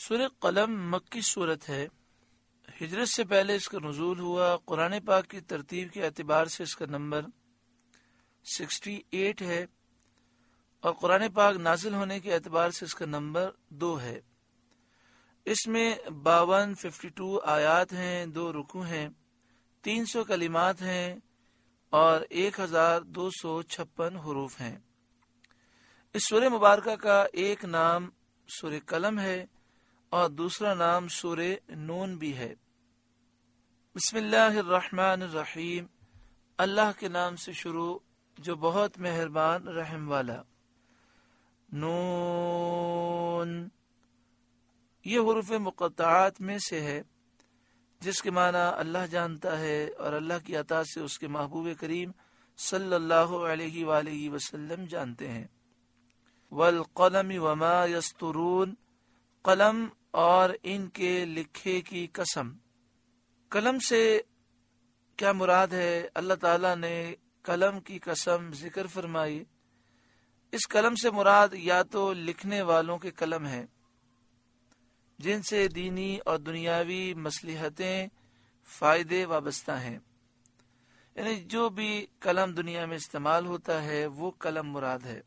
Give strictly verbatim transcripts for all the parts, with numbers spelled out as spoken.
سورہ قلم مکی صورت ہے. ہجرت سے پہلے اس کا نزول ہوا. قرآن پاک کی ترتیب کے اعتبار سے اس کا نمبر سکسٹی ایٹ ہے اور قرآن پاک نازل ہونے کے اعتبار سے اس کا نمبر دو ہے. اس میں باون ففٹی ٹو آیات ہیں، دو رکوع ہیں، تین سو کلمات ہیں اور ایک ہزار دو سو چھپن حروف ہیں. اس سورہ مبارکہ کا ایک نام سورہ قلم ہے اور دوسرا نام سورہ نون بھی ہے. بسم اللہ الرحمن الرحیم. اللہ کے نام سے شروع جو بہت مہربان رحم والا. نون یہ حروف مقطعات میں سے ہے جس کے معنی اللہ جانتا ہے اور اللہ کی عطا سے اس کے محبوب کریم صلی اللہ علیہ وآلہ وسلم جانتے ہیں. والقلم وما یسطرون، قلم اور ان کے لکھے کی قسم. قلم سے کیا مراد ہے؟ اللہ تعالیٰ نے قلم کی قسم ذکر فرمائی. اس قلم سے مراد یا تو لکھنے والوں کے قلم ہیں جن سے دینی اور دنیاوی مصلحتیں فائدے وابستہ ہیں، یعنی جو بھی قلم دنیا میں استعمال ہوتا ہے وہ قلم مراد ہے،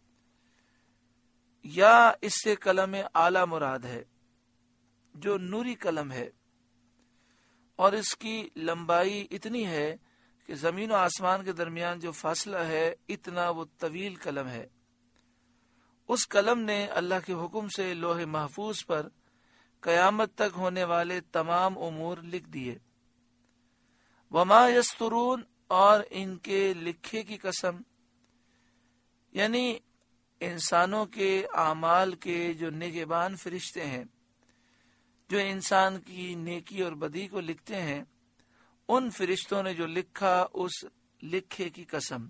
یا اس سے قلم اعلیٰ مراد ہے جو نوری قلم ہے اور اس کی لمبائی اتنی ہے کہ زمین و آسمان کے درمیان جو فاصلہ ہے اتنا وہ طویل قلم ہے. اس قلم نے اللہ کے حکم سے لوح محفوظ پر قیامت تک ہونے والے تمام امور لکھ دیے. وما یسترون اور ان کے لکھے کی قسم، یعنی انسانوں کے اعمال کے جو نگہبان فرشتے ہیں جو انسان کی نیکی اور بدی کو لکھتے ہیں، ان فرشتوں نے جو لکھا اس لکھے کی قسم.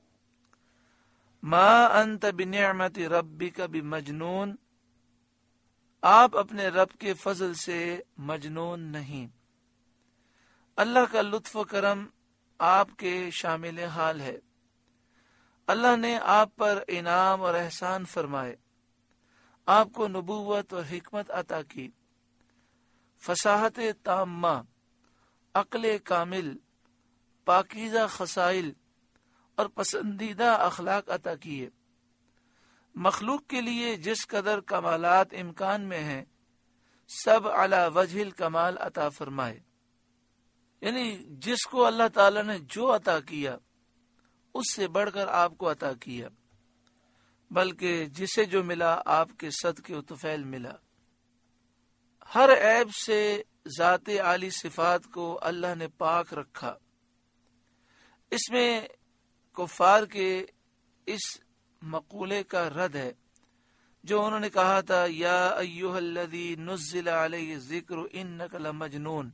ما انت بنعمت ربک بمجنون، آپ اپنے رب کے فضل سے مجنون نہیں. اللہ کا لطف و کرم آپ کے شامل حال ہے. اللہ نے آپ پر انعام اور احسان فرمائے، آپ کو نبوت اور حکمت عطا کی، فصاحت تامہ، عقل کامل، پاکیزہ خصائل اور پسندیدہ اخلاق عطا کیے. مخلوق کے لیے جس قدر کمالات امکان میں ہیں سب علی وجہ الکمال عطا فرمائے، یعنی جس کو اللہ تعالی نے جو عطا کیا اس سے بڑھ کر آپ کو عطا کیا، بلکہ جسے جو ملا آپ کے صدقے و طفیل ملا. ہر عیب سے ذات عالی صفات کو اللہ نے پاک رکھا. اس میں کفار کے اس مقولے کا رد ہے جو انہوں نے کہا تھا یا ایھا الذی نزل علیہ الذکر انک لمجنون،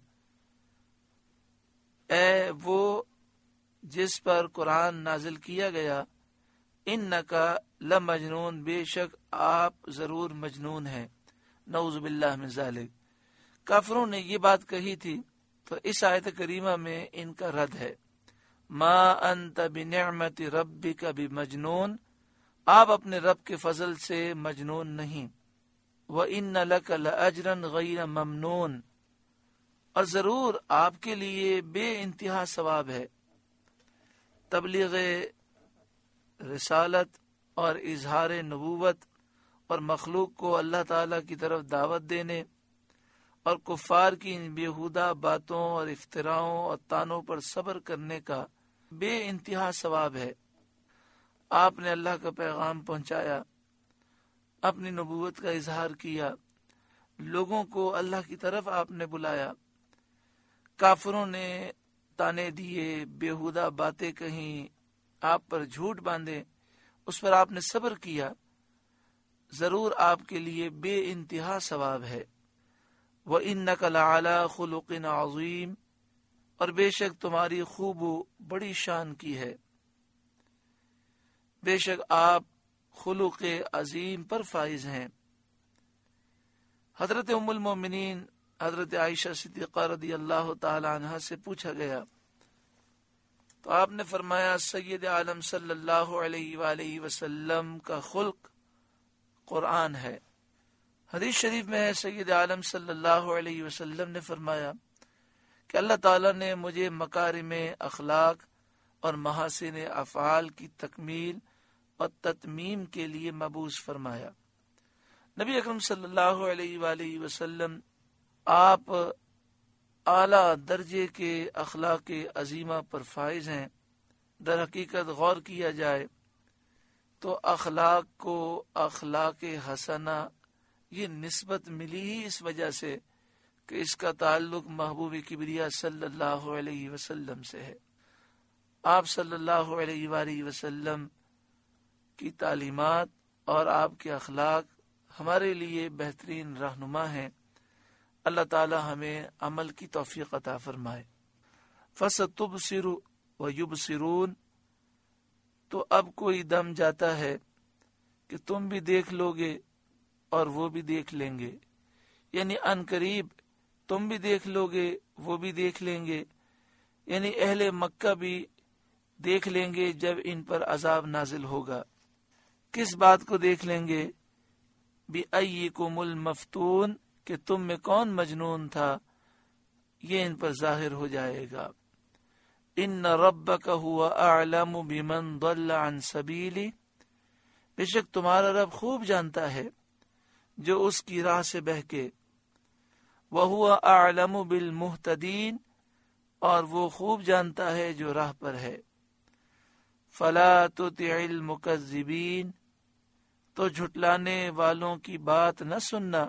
اے وہ جس پر قرآن نازل کیا گیا، انکا لمجنون، بے شک آپ ضرور مجنون ہیں. نعوذ باللہ من ذالک. کافروں نے یہ بات کہی تھی تو اس آیت کریمہ میں ان کا رد ہے. ما انت بنعمت ربک بمجنون، آپ اپنے رب کے فضل سے مجنون نہیں. وَإِنَّ لَكَ لَأَجْرًا غَيْرَ مَمْنُونَ، اور ضرور آپ کے لیے بے انتہا ثواب ہے. تبلیغ رسالت اور اظہار نبوت اور مخلوق کو اللہ تعالی کی طرف دعوت دینے اور کفار کی ان بیہودہ باتوں اور افتراؤں اور طعنوں پر صبر کرنے کا بے انتہا ثواب ہے. آپ نے اللہ کا پیغام پہنچایا، اپنی نبوت کا اظہار کیا، لوگوں کو اللہ کی طرف آپ نے بلایا. کافروں نے تانے دیے، بیہودہ باتیں کہیں، آپ پر جھوٹ باندھے، اس پر آپ نے صبر کیا، ضرور آپ کے لیے بے انتہا ثواب ہے. وَإِنَّكَ لَعَلَىٰ خُلُقٍ عَظِيمٍ، اور بے شک تمہاری خوب بڑی شان کی ہے. بے شک آپ خلق عظیم پر فائز ہیں. حضرت ام المومنین حضرت عائشہ صدیقہ رضی اللہ تعالی عنہا سے پوچھا گیا تو آپ نے فرمایا سید عالم صلی اللہ علیہ وآلہ وسلم کا خلق قرآن ہے حدیث شریف میں ہے سید عالم صلی اللہ علیہ وسلم نے فرمایا کہ اللہ تعالیٰ نے مجھے مکارم اخلاق اور محاسن افعال کی تکمیل اور تتمیم کے لیے مبعوث فرمایا۔ نبی اکرم صلی اللہ علیہ وآلہ وسلم آپ اعلیٰ درجے کے اخلاق عظیمہ پر فائز ہیں۔ در حقیقت غور کیا جائے تو اخلاق کو اخلاق حسنہ یہ نسبت ملی ہی اس وجہ سے کہ اس کا تعلق محبوب کبریا صلی اللہ علیہ وسلم سے ہے۔ آپ صلی اللہ علیہ وآلہ وسلم کی تعلیمات اور آپ کے اخلاق ہمارے لیے بہترین رہنما ہیں۔ اللہ تعالی ہمیں عمل کی توفیق عطا فرمائے۔ فَسَتُبْصِرُ وَيُبْصِرُونَ، تو اب کوئی دم جاتا ہے کہ تم بھی دیکھ لو گے اور وہ بھی دیکھ لیں گے، یعنی ان قریب تم بھی دیکھ لو گے وہ بھی دیکھ لیں گے، یعنی اہل مکہ بھی دیکھ لیں گے جب ان پر عذاب نازل ہوگا۔ کس بات کو دیکھ لیں گے؟ بِأَيِّكُمُ الْمَفْتُونَ، کہ تم میں کون مجنون تھا، یہ ان پر ظاہر ہو جائے گا۔ ان ربک هو اعلم بمن ضل عن سبیلی، بے شک تمہارا رب خوب جانتا ہے جو اس کی راہ سے بہکے۔ وَهُوَ أَعْلَمُ بِالْمُهْتَدِينَ، اور وہ خوب جانتا ہے جو راہ پر ہے۔ فَلَا تُطِعِ الْمُكَذِّبِينَ، تو جھٹلانے والوں کی بات نہ سننا۔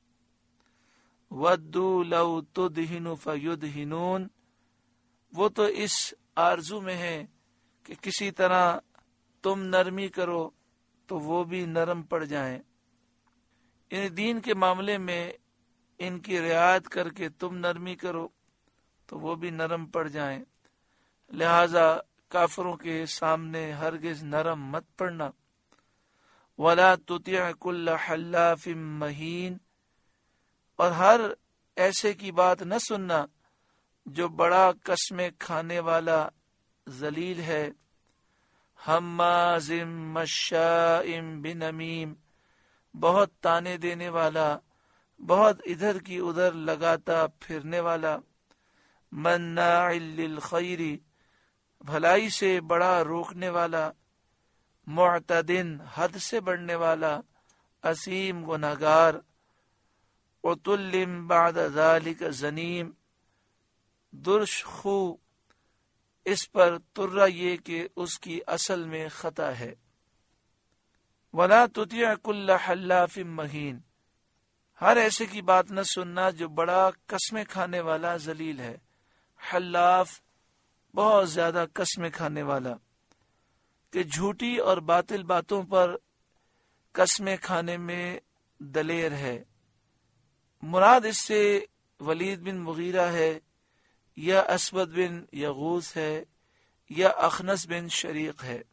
وَدُّوا لَوْ تُدْهِنُ فَيُدْهِنُونَ، وہ تو اس آرزو میں ہے کہ کسی طرح تم نرمی کرو تو وہ بھی نرم پڑ جائیں، یعنی دین کے معاملے میں ان کی رعایت کر کے تم نرمی کرو تو وہ بھی نرم پڑ جائیں، لہذا کافروں کے سامنے ہرگز نرم مت پڑنا۔ وَلَا تُطِعْ كُلَّ حَلَّافٍ مَّهِينٍ، اور ہر ایسے کی بات نہ سننا جو بڑا قسمیں کھانے والا ذلیل ہے۔ ہمازٍ مشاء بنمیم، بہت تانے دینے والا، بہت ادھر کی ادھر لگاتا پھرنے والا۔ مناع للخیر، بھلائی سے بڑا روکنے والا۔ معتدٍ، حد سے بڑھنے والا۔ اثیم، گنہگار۔ عتل بعد ذلک زنیم، درش خو، اس پر ترا یہ کہ اس کی اصل میں خطا ہے۔ وَلَا تُطِعْ كُلَّ حَلَّافٍ مَّهِينٍ، ہر ایسے کی بات نہ سننا جو بڑا قسمیں کھانے والا ذلیل ہے۔ حلاف، بہت زیادہ قسمیں کھانے والا، کہ جھوٹی اور باطل باتوں پر قسمیں کھانے میں دلیر ہے۔ مراد اس سے ولید بن مغیرہ ہے، یا اسود بن یغوث ہے، یا اخنس بن شریق ہے۔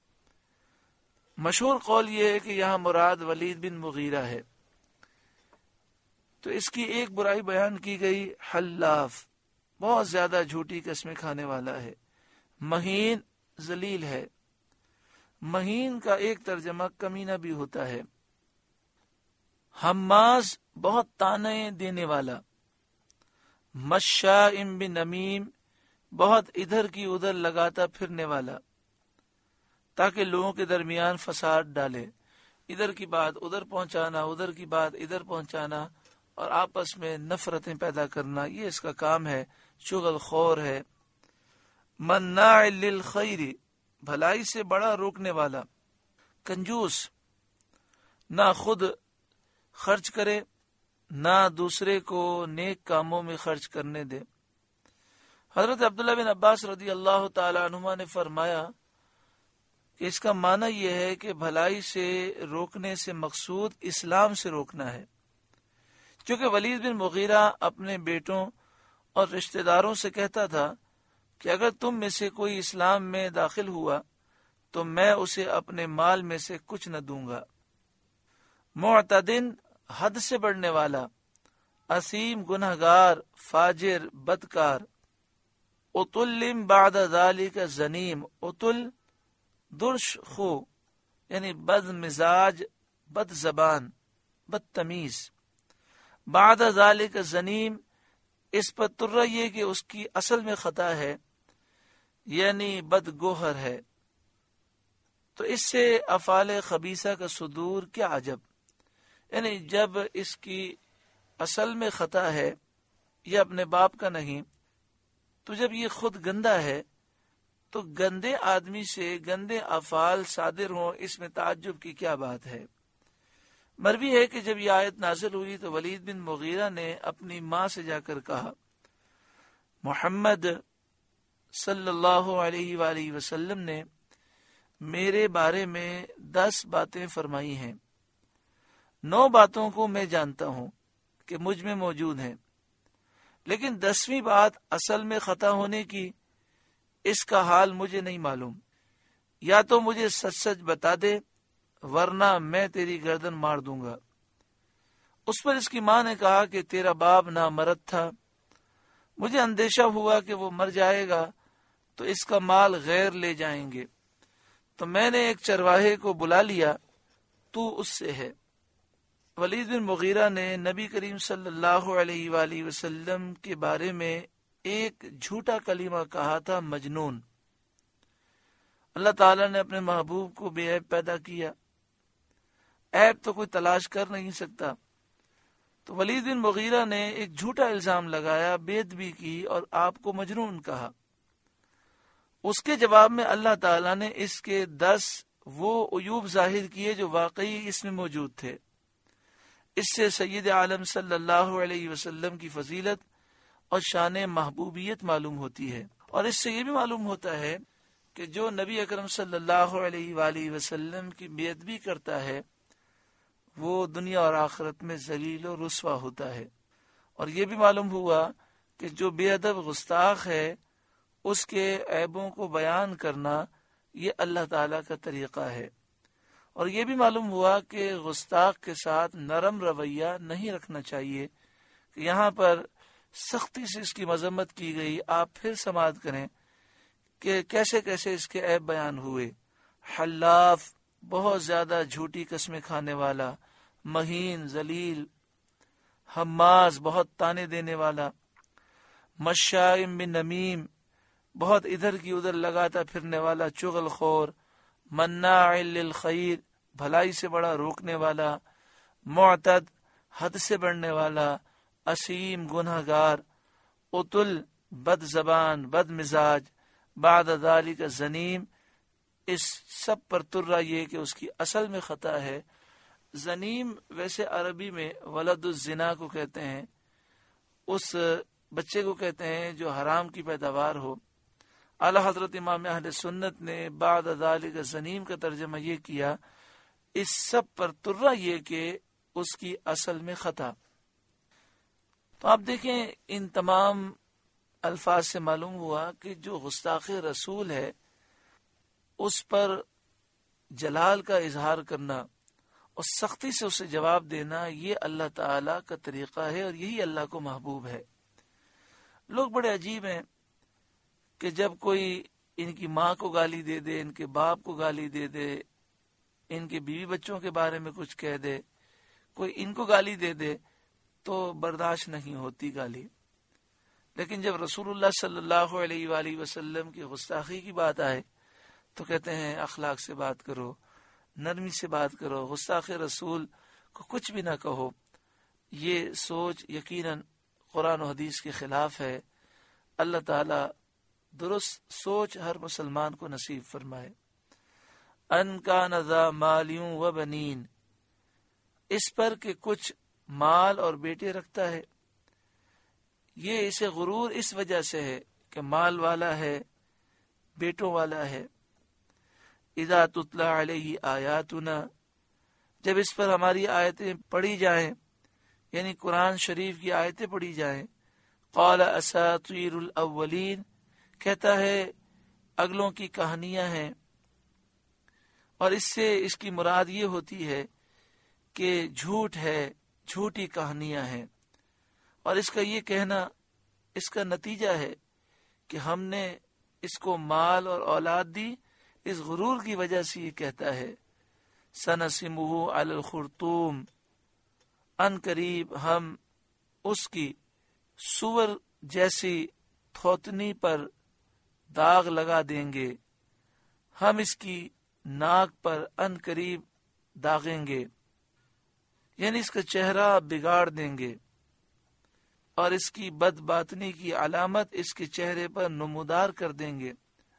مشہور قول یہ ہے کہ یہاں مراد ولید بن مغیرہ ہے۔ تو اس کی ایک برائی بیان کی گئی، حلاف، بہت زیادہ جھوٹی قسمیں کھانے والا ہے۔ مہین، ذلیل ہے۔ مہین کا ایک ترجمہ کمینہ بھی ہوتا ہے۔ حماز، بہت تانے دینے والا۔ مشاء بنمیم، بہت ادھر کی ادھر لگاتا پھرنے والا، تاکہ لوگوں کے درمیان فساد ڈالے، ادھر کی بات ادھر پہنچانا، ادھر کی بات ادھر پہنچانا، اور آپس میں نفرتیں پیدا کرنا، یہ اس کا کام ہے، چغل خور ہے۔ مناع للخیر، بھلائی سے بڑا روکنے والا۔ کنجوس، نہ خود خرچ کرے نہ دوسرے کو نیک کاموں میں خرچ کرنے دے۔ حضرت عبداللہ بن عباس رضی اللہ تعالی عنہما نے فرمایا کہ اس کا معنی یہ ہے کہ بھلائی سے روکنے سے مقصود اسلام سے روکنا ہے، کیونکہ ولید بن مغیرہ اپنے بیٹوں اور رشتہ داروں سے کہتا تھا کہ اگر تم میں سے کوئی اسلام میں داخل ہوا تو میں اسے اپنے مال میں سے کچھ نہ دوں گا۔ معتدن، حد سے بڑھنے والا۔ اثیم، گنہگار، فاجر، بدکار۔ عتل بعد ذلک زنیم، عتل درش خو، یعنی بد مزاج، بد زبان، بدتمیز. بعد ذالک زنیم، اس پر ترہ یہ کہ اس کی اصل میں خطا ہے، یعنی بدگوہر ہے. تو اس سے افعال خبیثہ کا صدور کیا عجب، یعنی جب اس کی اصل میں خطا ہے، یہ اپنے باپ کا نہیں، تو جب یہ خود گندا ہے تو گندے آدمی سے گندے افعال صادر ہوں، اس میں تعجب کی کیا بات ہے. مروی ہے کہ جب یہ آیت نازل ہوئی تو ولید بن مغیرہ نے اپنی ماں سے جا کر کہا، محمد صلی اللہ علیہ وآلہ وسلم نے میرے بارے میں دس باتیں فرمائی ہیں، نو باتوں کو میں جانتا ہوں کہ مجھ میں موجود ہیں، لیکن دسویں بات اصل میں خطا ہونے کی، اس کا حال مجھے نہیں معلوم، یا تو مجھے سچ سچ بتا دے ورنہ میں تیری گردن مار دوں گا. اس پر اس کی ماں نے کہا کہ تیرا باپ نامرد تھا، مجھے اندیشہ ہوا کہ وہ مر جائے گا تو اس کا مال غیر لے جائیں گے، تو میں نے ایک چرواہے کو بلا لیا، تو اس سے ہے. ولید بن مغیرہ نے نبی کریم صلی اللہ علیہ وآلہ وسلم کے بارے میں ایک جھوٹا کلمہ کہا تھا، مجنون. اللہ تعالیٰ نے اپنے محبوب کو بے عیب پیدا کیا، عیب تو کوئی تلاش کر نہیں سکتا. تو ولید بن مغیرہ نے ایک جھوٹا الزام لگایا، بے ادبی کی اور آپ کو مجنون کہا. اس کے جواب میں اللہ تعالیٰ نے اس کے دس وہ عیوب ظاہر کیے جو واقعی اس میں موجود تھے. اس سے سید عالم صلی اللہ علیہ وسلم کی فضیلت اور شان محبوبیت معلوم ہوتی ہے، اور اس سے یہ بھی معلوم ہوتا ہے کہ جو نبی اکرم صلی اللہ علیہ وآلہ وسلم کی بے ادبی کرتا ہے وہ دنیا اور آخرت میں ذلیل و رسوا ہوتا ہے. اور یہ بھی معلوم ہوا کہ جو بے ادب گستاخ ہے اس کے عیبوں کو بیان کرنا یہ اللہ تعالیٰ کا طریقہ ہے. اور یہ بھی معلوم ہوا کہ گستاخ کے ساتھ نرم رویہ نہیں رکھنا چاہیے، کہ یہاں پر سختی سے اس کی مذمت کی گئی. آپ پھر سماعت کریں کہ کیسے کیسے اس کے عیب بیان ہوئے. حلاف، بہت زیادہ جھوٹی قسمیں کھانے والا، مہین، ذلیل، حماز، بہت تانے دینے والا، مشائم بن نمیم، بہت ادھر کی ادھر لگاتا پھرنے والا چغل خور، مناع للخیر، بھلائی سے بڑا روکنے والا، معتد، حد سے بڑھنے والا، اسیم، گناہ گار، اتل، بد زبان، بد مزاج، بعد ذالک زنیم. اس سب پر ترہ یہ کہ اس کی اصل میں خطا ہے. زنیم ویسے عربی میں ولد الزنا کو کہتے ہیں، اس بچے کو کہتے ہیں جو حرام کی پیداوار ہو. اعلی حضرت امام اہل سنت نے بعد ذالک زنیم کا ترجمہ یہ کیا، اس سب پر ترہ یہ کہ اس کی اصل میں خطا. تو آپ دیکھیں ان تمام الفاظ سے معلوم ہوا کہ جو گستاخ رسول ہے اس پر جلال کا اظہار کرنا اور سختی سے اسے جواب دینا یہ اللہ تعالی کا طریقہ ہے، اور یہی اللہ کو محبوب ہے. لوگ بڑے عجیب ہیں کہ جب کوئی ان کی ماں کو گالی دے دے، ان کے باپ کو گالی دے دے، ان کے بیوی بچوں کے بارے میں کچھ کہہ دے، کوئی ان کو گالی دے دے تو برداشت نہیں ہوتی گالی. لیکن جب رسول اللہ صلی اللہ علیہ وآلہ وسلم کی گستاخی کی بات آئے تو کہتے ہیں اخلاق سے بات کرو، نرمی سے بات کرو، گستاخ رسول کو کچھ بھی نہ کہو. یہ سوچ یقیناً قرآن و حدیث کے خلاف ہے. اللہ تعالی درست سوچ ہر مسلمان کو نصیب فرمائے. ان کان ذا مالیوں و بنین، اس پر کہ کچھ مال اور بیٹے رکھتا ہے. یہ اسے غرور اس وجہ سے ہے کہ مال والا ہے، بیٹوں والا ہے. اذا تتلی علیہ آیاتنا، جب اس پر ہماری آیتیں پڑھی جائیں، یعنی قرآن شریف کی آیتیں پڑھی جائیں، قال اساطیر الاولین، کہتا ہے اگلوں کی کہانیاں ہیں. اور اس سے اس کی مراد یہ ہوتی ہے کہ جھوٹ ہے، جھوٹی کہانیاں ہیں. اور اس کا یہ کہنا اس کا نتیجہ ہے کہ ہم نے اس کو مال اور اولاد دی، اس غرور کی وجہ سے یہ کہتا ہے. سنسمہ علی الخرطوم، ان قریب ہم اس کی سور جیسی تھوتنی پر داغ لگا دیں گے، ہم اس کی ناک پر ان قریب داغیں گے، یعنی اس کا چہرہ بگاڑ دیں گے، اور اس کی بد باطنی کی علامت اس کے چہرے پر نمودار کر دیں گے،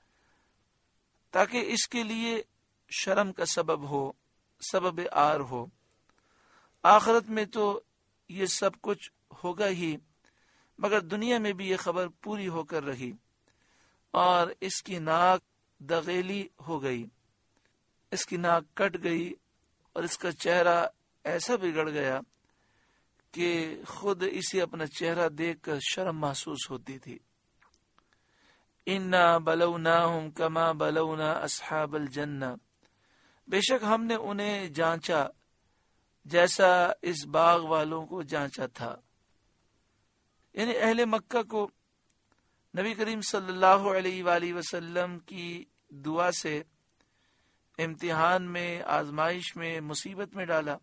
تاکہ اس کے لیے شرم کا سبب ہو، سبب آر ہو۔ آخرت میں تو یہ سب کچھ ہوگا ہی، مگر دنیا میں بھی یہ خبر پوری ہو کر رہی، اور اس کی ناک دغیلی ہو گئی، اس کی ناک کٹ گئی، اور اس کا چہرہ ایسا بگڑ گیا کہ خود اسے اپنا چہرہ دیکھ کر شرم محسوس ہوتی تھی۔ اِنَّا بَلَوْنَاهُمْ كَمَا بَلَوْنَا أَصْحَابَ الْجَنَّةِ، بے شک ہم نے انہیں جانچا جیسا اس باغ والوں کو جانچا تھا، یعنی اہل مکہ کو نبی کریم صلی اللہ علیہ وآلہ وسلم کی دعا سے امتحان میں، آزمائش میں، مصیبت میں ڈالا۔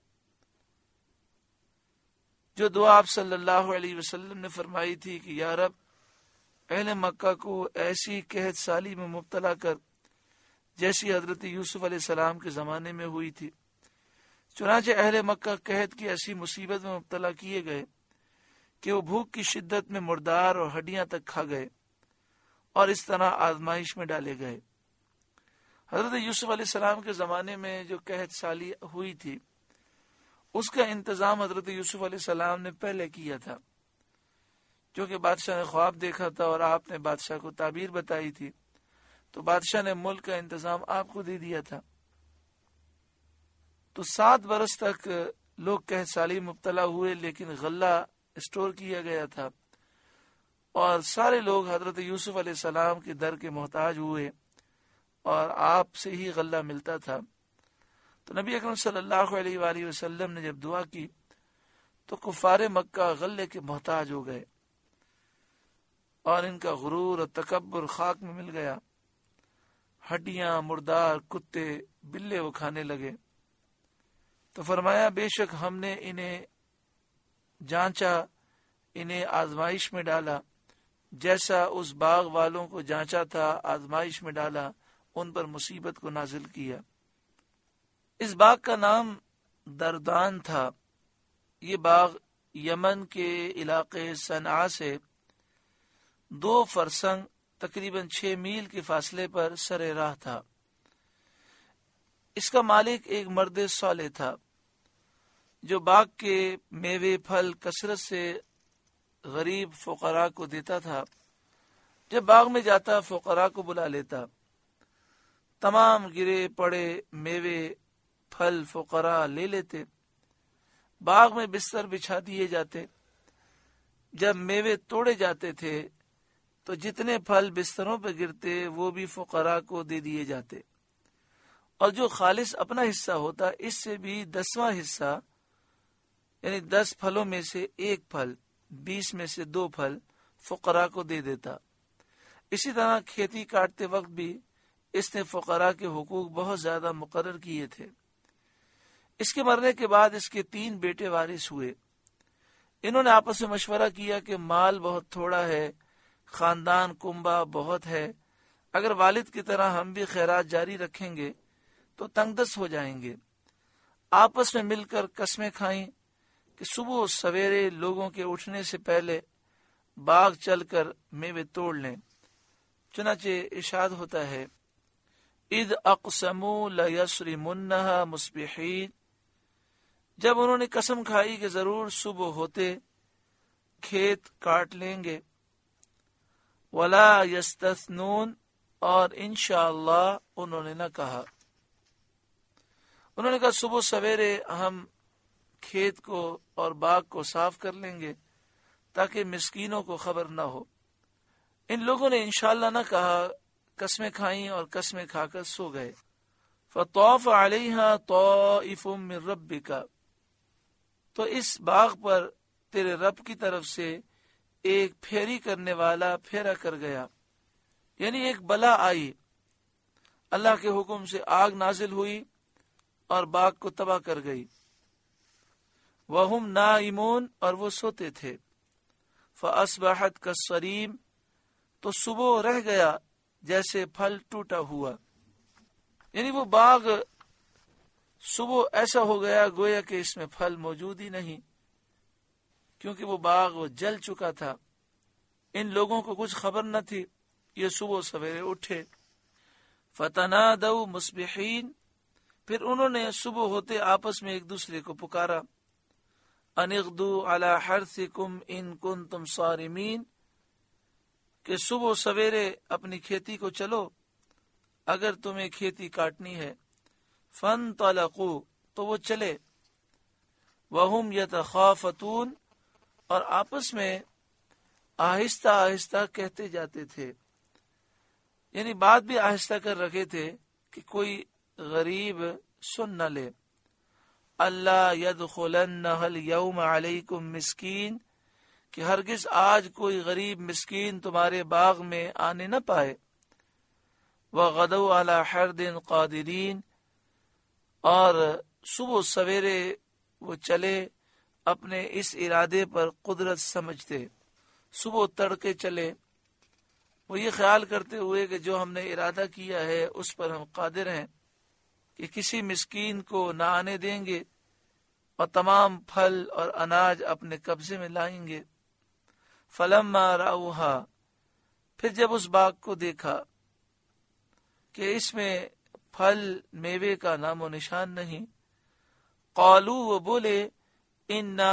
جو دعا آپ صلی اللہ علیہ وسلم نے فرمائی تھی کہ یا رب اہل مکہ کو ایسی قحط سالی میں مبتلا کر جیسی حضرت یوسف علیہ السلام کے زمانے میں ہوئی تھی۔ چنانچہ اہل مکہ قحط کی ایسی مصیبت میں مبتلا کیے گئے کہ وہ بھوک کی شدت میں مردار اور ہڈیاں تک کھا گئے، اور اس طرح آزمائش میں ڈالے گئے۔ حضرت یوسف علیہ السلام کے زمانے میں جو قحط سالی ہوئی تھی، اس کا انتظام حضرت یوسف علیہ السلام نے پہلے کیا تھا، کیونکہ بادشاہ نے خواب دیکھا تھا اور آپ نے بادشاہ کو تعبیر بتائی تھی، تو بادشاہ نے ملک کا انتظام آپ کو دے دیا تھا۔ تو سات برس تک لوگ قحط سالی مبتلا ہوئے، لیکن غلہ اسٹور کیا گیا تھا، اور سارے لوگ حضرت یوسف علیہ السلام کے در کے محتاج ہوئے، اور آپ سے ہی غلہ ملتا تھا۔ تو نبی اکرم صلی اللہ علیہ وآلہ وسلم نے جب دعا کی تو کفار مکہ غلے کے محتاج ہو گئے، اور ان کا غرور اور تکبر خاک میں مل گیا، ہڈیاں، مردار، کتے، بلے وہ کھانے لگے۔ تو فرمایا بے شک ہم نے انہیں جانچا، انہیں آزمائش میں ڈالا، جیسا اس باغ والوں کو جانچا تھا، آزمائش میں ڈالا، ان پر مصیبت کو نازل کیا۔ اس باغ کا نام دردان تھا۔ یہ باغ یمن کے علاقے صنعاء سے دو فرسنگ تقریباً چھ میل کے فاصلے پر سر راہ تھا۔ اس کا مالک ایک مرد صالح تھا جو باغ کے میوے پھل کثرت سے غریب فقراء کو دیتا تھا۔ جب باغ میں جاتا فقراء کو بلا لیتا، تمام گرے پڑے میوے پھل فقراء لے لیتے، باغ میں بستر بچھا دیے جاتے۔ جب میوے توڑے جاتے تھے تو جتنے پھل بستروں پہ گرتے وہ بھی فقراء کو دے دیے جاتے، اور جو خالص اپنا حصہ ہوتا اس سے بھی دسواں حصہ، یعنی دس پھلوں میں سے ایک پھل، بیس میں سے دو پھل فقراء کو دے دیتا۔ اسی طرح کھیتی کاٹتے وقت بھی اس نے فقراء کے حقوق بہت زیادہ مقرر کیے تھے۔ اس کے مرنے کے بعد اس کے تین بیٹے وارث ہوئے۔ انہوں نے آپس میں مشورہ کیا کہ مال بہت تھوڑا ہے، خاندان کنبہ بہت ہے، اگر والد کی طرح ہم بھی خیرات جاری رکھیں گے تو تنگ دست ہو جائیں گے۔ آپس میں مل کر قسمیں کھائیں کہ صبح سویرے لوگوں کے اٹھنے سے پہلے باغ چل کر میوے توڑ لیں۔ چنانچہ ارشاد ہوتا ہے اذ اقسموا لیصرمنها مصبحین، جب انہوں نے قسم کھائی کہ ضرور صبح ہوتے کھیت کاٹ لیں گے، ولا یستثنون، اور انشاءاللہ انہوں نے نہ کہا۔ انہوں نے کہا صبح سویرے ہم کھیت کو اور باغ کو صاف کر لیں گے تاکہ مسکینوں کو خبر نہ ہو۔ ان لوگوں نے انشاءاللہ نہ کہا، قسمیں کھائیں اور قسمیں کھا کر سو گئے۔ فطاف علیہا طائف من ربک، تو اس باغ پر تیرے رب کی طرف سے ایک پھیری کرنے والا پھیرا کر گیا، یعنی ایک بلا آئی، اللہ کے حکم سے آگ نازل ہوئی اور باغ کو تباہ کر گئی۔ وہم نائمون اور وہ سوتے تھے، فاصبحت کالصریم تو صبح رہ گیا جیسے پھل ٹوٹا ہوا، یعنی وہ باغ صبح ایسا ہو گیا گویا کہ اس میں پھل موجود ہی نہیں، کیونکہ وہ باغ وہ جل چکا تھا۔ ان لوگوں کو کچھ خبر نہ تھی، یہ صبح سویرے اٹھے۔ فتنادوا مصبحین، پھر انہوں نے صبح ہوتے آپس میں ایک دوسرے کو پکارا، ان اغدوا علی حرثکم ان کنتم صارمین، کہ صبح سویرے اپنی کھیتی کو چلو اگر تمہیں کھیتی کاٹنی ہے۔ فانطلقوا، تو وہ چلے، وہم یتخافتون، اور آپس میں آہستہ آہستہ کہتے جاتے تھے، یعنی بات بھی آہستہ کر رکھے تھے کہ کوئی غریب سن نہ لے۔ اللہ یدخلنہ الیوم علیکم مسکین، کہ ہرگز آج کوئی غریب مسکین تمہارے باغ میں آنے نہ پائے۔ وغدوا علی حرد قادرین، اور صبح سویرے وہ چلے اپنے اس ارادے پر قدرت سمجھتے، صبح تڑکے چلے وہ یہ خیال کرتے ہوئے کہ جو ہم نے ارادہ کیا ہے اس پر ہم قادر ہیں کہ کسی مسکین کو نہ آنے دیں گے اور تمام پھل اور اناج اپنے قبضے میں لائیں گے۔ فلما رأوہا، پھر جب اس باغ کو دیکھا کہ اس میں پھل میوے کا نام و نشان نہیں، قالو، وہ بولے، انا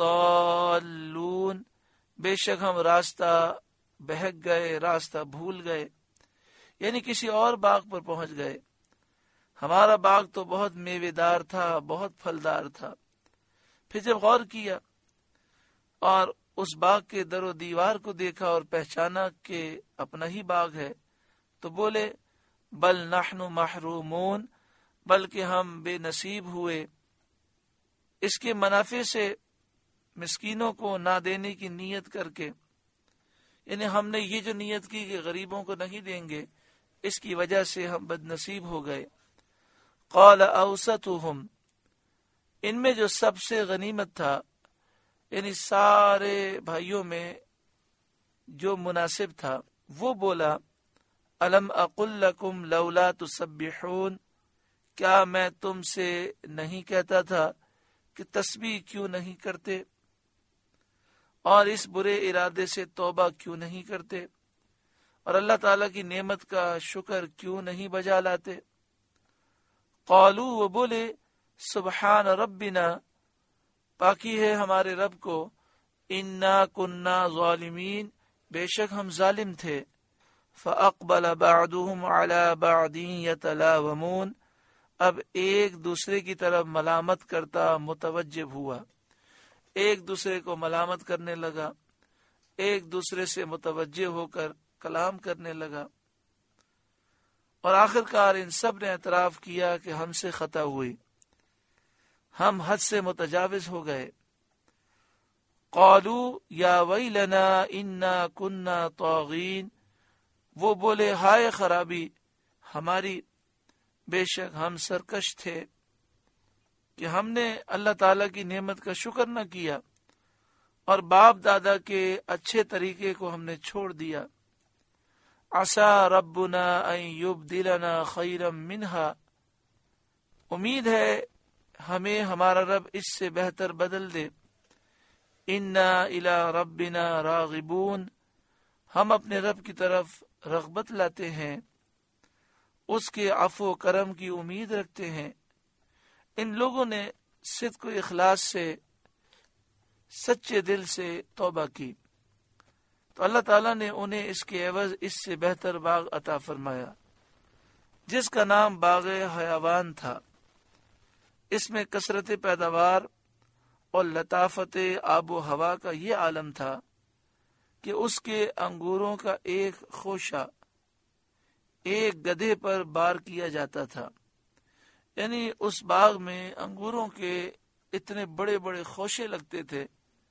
لضالون، بے شک ہم راستہ بہک گئے، راستہ بھول گئے، یعنی کسی اور باغ پر پہنچ گئے، ہمارا باغ تو بہت میوے دار تھا، بہت پھلدار تھا۔ پھر جب غور کیا اور اس باغ کے در و دیوار کو دیکھا اور پہچانا کہ اپنا ہی باغ ہے، تو بولے، بل نحن محرومون، بلکہ ہم بے نصیب ہوئے، اس کے منافع سے مسکینوں کو نہ دینے کی نیت کر کے، یعنی ہم نے یہ جو نیت کی کہ غریبوں کو نہیں دیں گے، اس کی وجہ سے ہم بد نصیب ہو گئے۔ قال اوسطهم، ان میں جو سب سے غنیمت تھا، یعنی سارے بھائیوں میں جو مناسب تھا، وہ بولا، الم اقل لکم لولا تسبحون، کیا میں تم سے نہیں کہتا تھا کہ تسبیح کیوں نہیں کرتے اور اس برے ارادے سے توبہ کیوں نہیں کرتے اور اللہ تعالیٰ کی نعمت کا شکر کیوں نہیں بجا لاتے؟ قالو، وہ بولے، سبحان ربنا، پاکی ہے ہمارے رب کو، انا کننا ظالمین، بے شک ہم ظالم تھے۔ فاقبل بعضهم على بعض يتلاومون، اب ایک دوسرے کی طرف ملامت کرتا متوجہ ہوا، ایک دوسرے کو ملامت کرنے لگا، ایک دوسرے سے متوجہ ہو کر کلام کرنے لگا، اور آخر کار ان سب نے اعتراف کیا کہ ہم سے خطا ہوئی، ہم حد سے متجاوز ہو گئے۔ قالوا یا ویلنا انا کننا طاغین، وہ بولے، ہائے خرابی ہماری، بے شک ہم سرکش تھے کہ ہم نے اللہ تعالیٰ کی نعمت کا شکر نہ کیا اور باپ دادا کے اچھے طریقے کو ہم نے چھوڑ دیا۔ عسى ربنا ان يبدلنا خيرا منها، امید ہے ہمیں ہمارا رب اس سے بہتر بدل دے۔ انا الى ربنا راغبون، ہم اپنے رب کی طرف رغبت لاتے ہیں، اس کے عفو و کرم کی امید رکھتے ہیں۔ ان لوگوں نے صدق و اخلاص سے، سچے دل سے توبہ کی تو اللہ تعالیٰ نے انہیں اس کے عوض اس سے بہتر باغ عطا فرمایا، جس کا نام باغ حیوان تھا۔ اس میں کثرت پیداوار اور لطافت آب و ہوا کا یہ عالم تھا کہ اس کے انگوروں کا ایک خوشہ ایک گدھے پر بار کیا جاتا تھا، یعنی اس باغ میں انگوروں کے اتنے بڑے بڑے خوشے لگتے تھے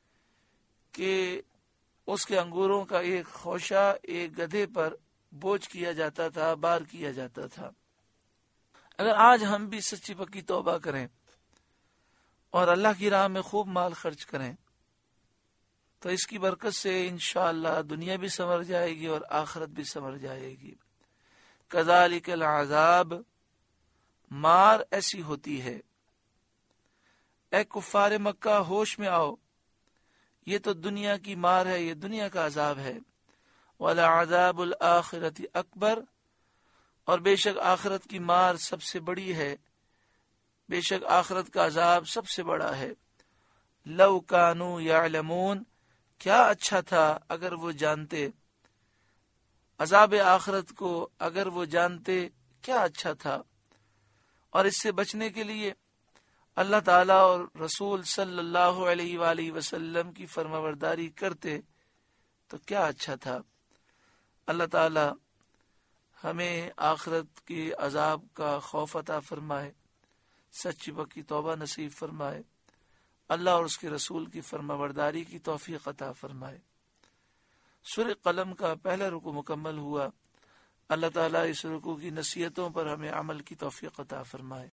کہ اس کے انگوروں کا ایک خوشہ ایک گدھے پر بوجھ کیا جاتا تھا، بار کیا جاتا تھا۔ اگر آج ہم بھی سچی پکی توبہ کریں اور اللہ کی راہ میں خوب مال خرچ کریں، تو اس کی برکت سے انشاءاللہ دنیا بھی سنور جائے گی اور آخرت بھی سنور جائے گی۔ کذالک العذاب، مار ایسی ہوتی ہے۔ اے کفار مکہ، ہوش میں آؤ، یہ تو دنیا کی مار ہے، یہ دنیا کا عذاب ہے۔ وَلَعَذَابُ الْآخِرَةِ اکبر، اور بے شک آخرت کی مار سب سے بڑی ہے، بے شک آخرت کا عذاب سب سے بڑا ہے۔ لَوْ كَانُوا يَعْلَمُونَ، کیا اچھا تھا اگر وہ جانتے، عذاب آخرت کو اگر وہ جانتے کیا اچھا تھا۔ اور اس سے بچنے کے لیے اللہ تعالیٰ اور رسول صلی اللہ علیہ وآلہ وسلم کی فرمانبرداری کرتے تو کیا اچھا تھا۔ اللہ تعالیٰ ہمیں آخرت کے عذاب کا خوف عطا فرمائے، سچی پکی توبہ نصیب فرمائے، اللہ اور اس کے رسول کی فرمانبرداری کی توفیق عطا فرمائے۔ سورہ قلم کا پہلا رکوع مکمل ہوا۔ اللہ تعالیٰ اس رکوع کی نصیحتوں پر ہمیں عمل کی توفیق عطا فرمائے۔